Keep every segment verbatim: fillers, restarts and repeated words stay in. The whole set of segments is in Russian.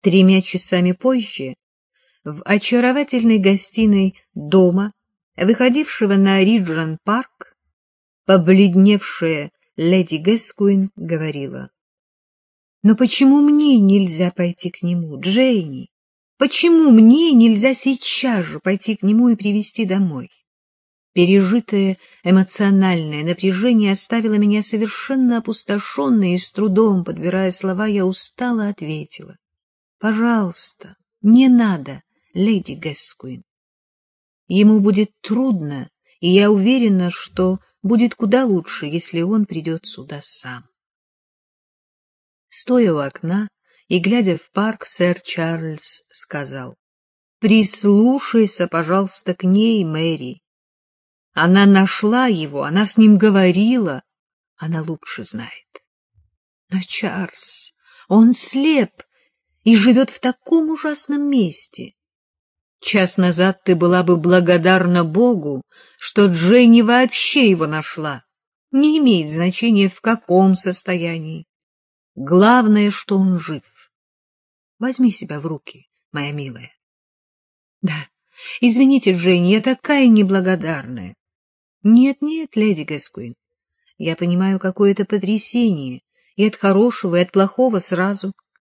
Тремя часами позже в очаровательной гостиной дома, выходившего на Риджент-парк, побледневшая леди Гэскуин говорила: «Но почему мне нельзя пойти к нему, Джейни? Почему мне нельзя сейчас же пойти к нему и привезти домой?» Пережитое эмоциональное напряжение оставило меня совершенно опустошенной, и с трудом, подбирая слова, я устало ответила: «Пожалуйста, не надо, леди Гэскуин. Ему будет трудно, и я уверена, что будет куда лучше, если он придет сюда сам». Стоя у окна и глядя в парк, сэр Чарльз сказал: «Прислушайся, пожалуйста, к ней, Мэри. Она нашла его, она с ним говорила, она лучше знает». «Но, Чарльз, он слеп и живет в таком ужасном месте. Час назад ты была бы благодарна Богу, что Дженни вообще его нашла. Не имеет значения, в каком состоянии. Главное, что он жив. Возьми себя в руки, моя милая». «Да, извините, Дженни, я такая неблагодарная». «Нет, нет, леди Гэскуин, я понимаю какое-то потрясение, и от хорошего, и от плохого сразу».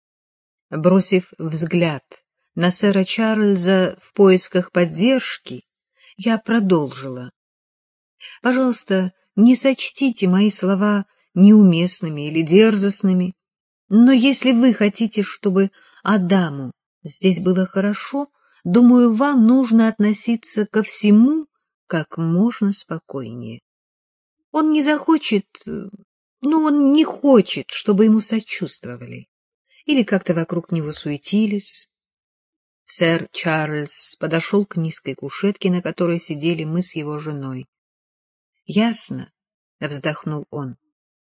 Бросив взгляд на сэра Чарльза в поисках поддержки, я продолжила: «Пожалуйста, не сочтите мои слова неуместными или дерзостными, но если вы хотите, чтобы Адаму здесь было хорошо, думаю, вам нужно относиться ко всему как можно спокойнее. Он не захочет, ну, он не хочет, чтобы ему сочувствовали или как-то вокруг него суетились». Сэр Чарльз подошел к низкой кушетке, на которой сидели мы с его женой. «Ясно», — вздохнул он.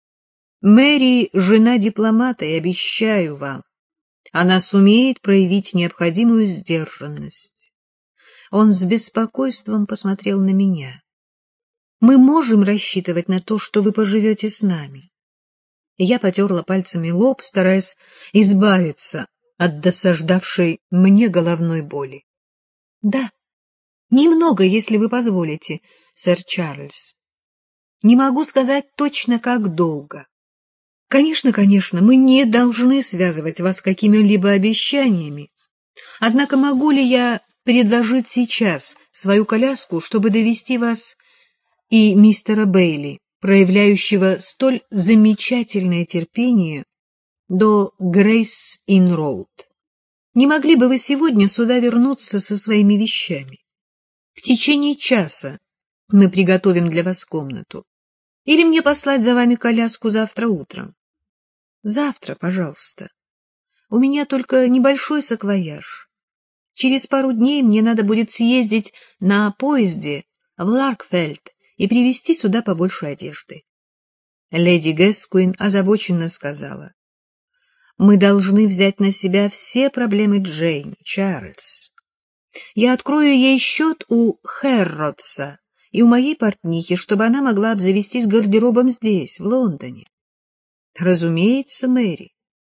«Мэри — жена дипломата, и обещаю вам, она сумеет проявить необходимую сдержанность». Он с беспокойством посмотрел на меня. «Мы можем рассчитывать на то, что вы поживете с нами?» Я потерла пальцами лоб, стараясь избавиться от досаждавшей мне головной боли. «Да, немного, если вы позволите, сэр Чарльз. Не могу сказать точно, как долго. Конечно, конечно, мы не должны связывать вас какими-либо обещаниями. Однако могу ли я предложить сейчас свою коляску, чтобы довести вас и мистера Бейли, проявляющего столь замечательное терпение, до Грейс-Ин-Роуд? Не могли бы вы сегодня сюда вернуться со своими вещами? В течение часа мы приготовим для вас комнату. Или мне послать за вами коляску завтра утром?» «Завтра, пожалуйста. У меня только небольшой саквояж. Через пару дней мне надо будет съездить на поезде в Ларкфельд и привезти сюда побольше одежды». Леди Гэскуин озабоченно сказала: «Мы должны взять на себя все проблемы Джейн, Чарльз. Я открою ей счет у Хэрротса и у моей портнихи, чтобы она могла обзавестись гардеробом здесь, в Лондоне». «Разумеется, Мэри».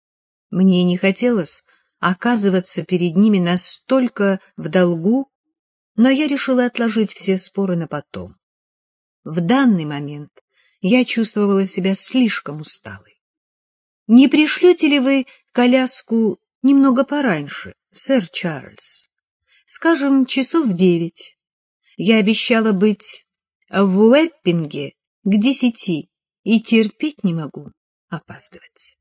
Мне не хотелось оказываться перед ними настолько в долгу, но я решила отложить все споры на потом. В данный момент я чувствовала себя слишком усталой. «Не пришлете ли вы коляску немного пораньше, сэр Чарльз? Скажем, часов в девять. Я обещала быть в Уэппинге к десяти и терпеть не могу опаздывать».